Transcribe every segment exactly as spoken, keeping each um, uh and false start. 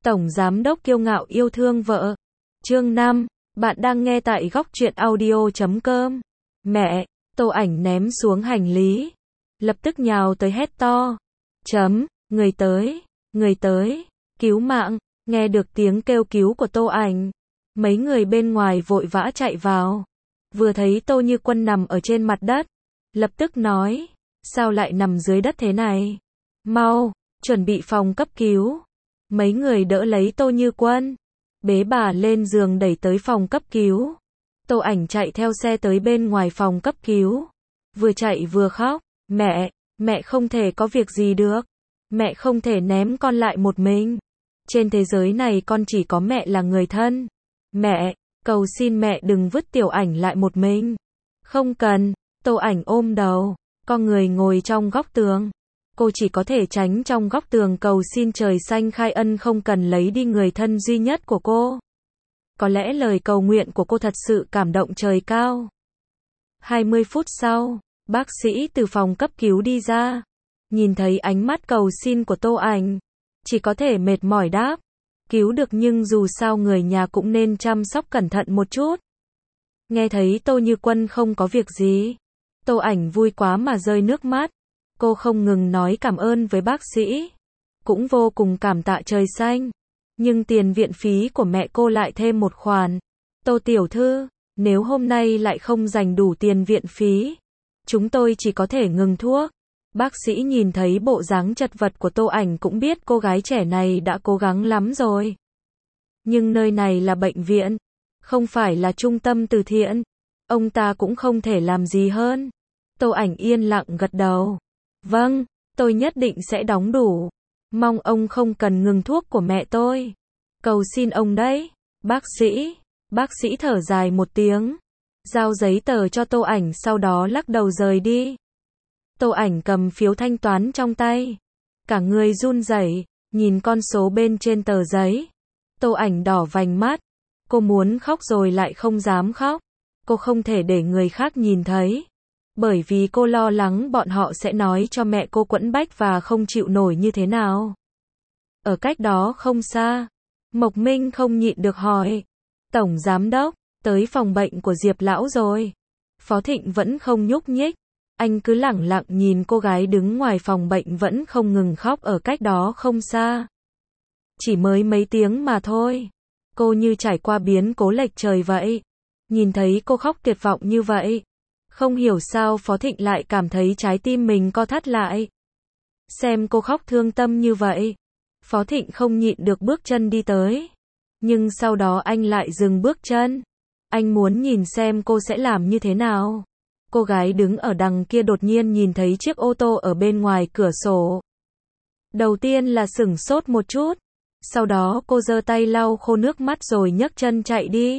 Tổng giám đốc kiêu ngạo yêu thương vợ. Chương năm, bạn đang nghe tại góc truyện audio chấm com. Mẹ, Tô Ảnh ném xuống hành lý, lập tức nhào tới hét to. Chấm, người tới, người tới, cứu mạng. Nghe được tiếng kêu cứu của Tô Ảnh, mấy người bên ngoài vội vã chạy vào. Vừa thấy Tô Như Quân nằm ở trên mặt đất, lập tức nói, sao lại nằm dưới đất thế này? Mau, chuẩn bị phòng cấp cứu. Mấy người đỡ lấy Tô Như Quân, bế bà lên giường đẩy tới phòng cấp cứu. Tô Ảnh chạy theo xe tới bên ngoài phòng cấp cứu, vừa chạy vừa khóc, mẹ, mẹ không thể có việc gì được. Mẹ không thể ném con lại một mình. Trên thế giới này con chỉ có mẹ là người thân. Mẹ, cầu xin mẹ đừng vứt Tiểu Ảnh lại một mình. Không cần, Tô Ảnh ôm đầu, con người ngồi trong góc tường. Cô chỉ có thể tránh trong góc tường cầu xin trời xanh khai ân không cần lấy đi người thân duy nhất của cô. Có lẽ lời cầu nguyện của cô thật sự cảm động trời cao. hai mươi phút sau, bác sĩ từ phòng cấp cứu đi ra. Nhìn thấy ánh mắt cầu xin của Tô Ảnh, chỉ có thể mệt mỏi đáp. Cứu được nhưng dù sao người nhà cũng nên chăm sóc cẩn thận một chút. Nghe thấy Tô Như Quân không có việc gì, Tô Ảnh vui quá mà rơi nước mắt. Cô không ngừng nói cảm ơn với bác sĩ, cũng vô cùng cảm tạ trời xanh. Nhưng tiền viện phí của mẹ cô lại thêm một khoản. Tô tiểu thư, nếu hôm nay lại không dành đủ tiền viện phí, chúng tôi chỉ có thể ngừng thuốc. Bác sĩ nhìn thấy bộ dáng chật vật của Tô Ảnh cũng biết cô gái trẻ này đã cố gắng lắm rồi. Nhưng nơi này là bệnh viện, không phải là trung tâm từ thiện. Ông ta cũng không thể làm gì hơn. Tô Ảnh yên lặng gật đầu. Vâng, tôi nhất định sẽ đóng đủ. Mong ông không cần ngừng thuốc của mẹ tôi. Cầu xin ông đấy. Bác sĩ, bác sĩ thở dài một tiếng, giao giấy tờ cho Tô Ảnh sau đó lắc đầu rời đi. Tô Ảnh cầm phiếu thanh toán trong tay, cả người run rẩy, nhìn con số bên trên tờ giấy. Tô Ảnh đỏ vành mắt, cô muốn khóc rồi lại không dám khóc. Cô không thể để người khác nhìn thấy, bởi vì cô lo lắng bọn họ sẽ nói cho mẹ cô quẫn bách và không chịu nổi như thế nào. Ở cách đó không xa, Mộc Minh không nhịn được hỏi, Tổng Giám Đốc, tới phòng bệnh của Diệp Lão rồi. Phó Thịnh vẫn không nhúc nhích, anh cứ lẳng lặng nhìn cô gái đứng ngoài phòng bệnh vẫn không ngừng khóc ở cách đó không xa. Chỉ mới mấy tiếng mà thôi, cô như trải qua biến cố lệch trời vậy. Nhìn thấy cô khóc tuyệt vọng như vậy, không hiểu sao Phó Thịnh lại cảm thấy trái tim mình co thắt lại. Xem cô khóc thương tâm như vậy, Phó Thịnh không nhịn được bước chân đi tới. Nhưng sau đó anh lại dừng bước chân. Anh muốn nhìn xem cô sẽ làm như thế nào. Cô gái đứng ở đằng kia đột nhiên nhìn thấy chiếc ô tô ở bên ngoài cửa sổ. Đầu tiên là sửng sốt một chút, sau đó cô giơ tay lau khô nước mắt rồi nhấc chân chạy đi.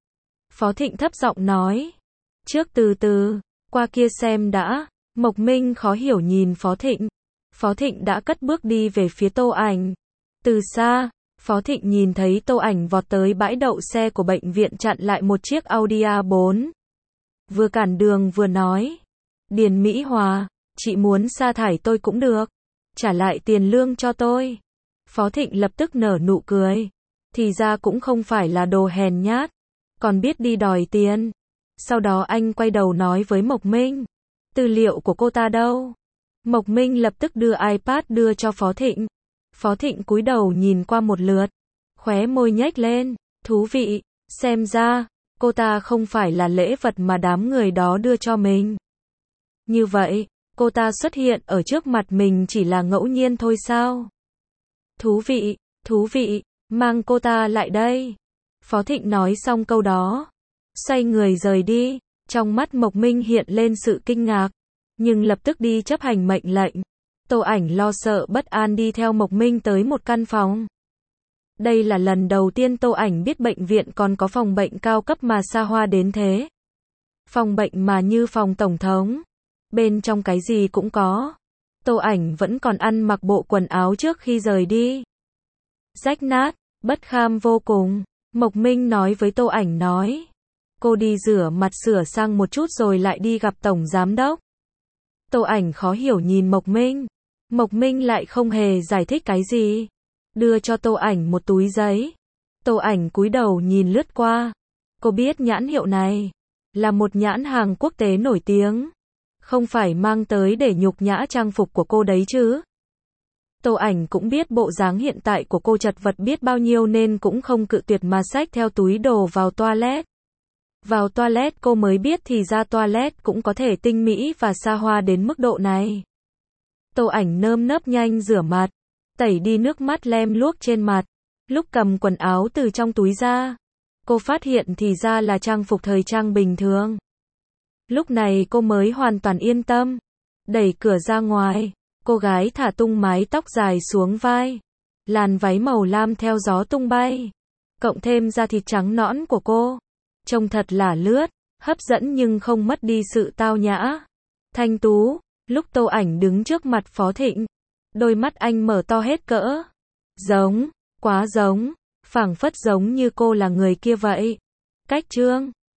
Phó Thịnh thấp giọng nói, trước từ từ, qua kia xem đã. Mộc Minh khó hiểu nhìn Phó Thịnh. Phó Thịnh đã cất bước đi về phía Tô Ảnh. Từ xa, Phó Thịnh nhìn thấy Tô Ảnh vọt tới bãi đậu xe của bệnh viện chặn lại một chiếc Audi a bốn. Vừa cản đường vừa nói, Điền Mỹ Hòa, chị muốn sa thải tôi cũng được, trả lại tiền lương cho tôi. Phó Thịnh lập tức nở nụ cười, thì ra cũng không phải là đồ hèn nhát, còn biết đi đòi tiền. Sau đó anh quay đầu nói với Mộc Minh, tư liệu của cô ta đâu? Mộc Minh lập tức đưa iPad đưa cho Phó Thịnh. Phó Thịnh cúi đầu nhìn qua một lượt, khóe môi nhếch lên, thú vị, xem ra cô ta không phải là lễ vật mà đám người đó đưa cho mình. Như vậy, cô ta xuất hiện ở trước mặt mình chỉ là ngẫu nhiên thôi sao? Thú vị, thú vị, mang cô ta lại đây. Phó Thịnh nói xong câu đó, xoay người rời đi. Trong mắt Mộc Minh hiện lên sự kinh ngạc, nhưng lập tức đi chấp hành mệnh lệnh. Tô Ảnh lo sợ bất an đi theo Mộc Minh tới một căn phòng. Đây là lần đầu tiên Tô Ảnh biết bệnh viện còn có phòng bệnh cao cấp mà xa hoa đến thế. Phòng bệnh mà như phòng tổng thống, bên trong cái gì cũng có. Tô Ảnh vẫn còn ăn mặc bộ quần áo trước khi rời đi. Rách nát, bất kham vô cùng. Mộc Minh nói với Tô Ảnh nói, cô đi rửa mặt sửa sang một chút rồi lại đi gặp Tổng Giám Đốc. Tô Ảnh khó hiểu nhìn Mộc Minh. Mộc Minh lại không hề giải thích cái gì. đưa cho Tô Ảnh một túi giấy. Tô Ảnh cúi đầu nhìn lướt qua. Cô biết nhãn hiệu này là một nhãn hàng quốc tế nổi tiếng, không phải mang tới để nhục nhã trang phục của cô đấy chứ. Tô Ảnh cũng biết bộ dáng hiện tại của cô chật vật biết bao nhiêu nên cũng không cự tuyệt mà xách theo túi đồ vào toilet. Vào toilet cô mới biết thì ra toilet cũng có thể tinh mỹ và xa hoa đến mức độ này. Tô Ảnh nơm nớp nhanh rửa mặt, tẩy đi nước mắt lem luốc trên mặt. Lúc cầm quần áo từ trong túi ra, cô phát hiện thì ra là trang phục thời trang bình thường. Lúc này cô mới hoàn toàn yên tâm. Đẩy cửa ra ngoài, cô gái thả tung mái tóc dài xuống vai. Làn váy màu lam theo gió tung bay. Cộng thêm da thịt trắng nõn của cô. Trông thật là lướt, hấp dẫn nhưng không mất đi sự tao nhã. Thanh tú, lúc Tô Ảnh đứng trước mặt Phó Thịnh, đôi mắt anh mở to hết cỡ. Giống, quá giống, phảng phất giống như cô là người kia vậy. Cách Trương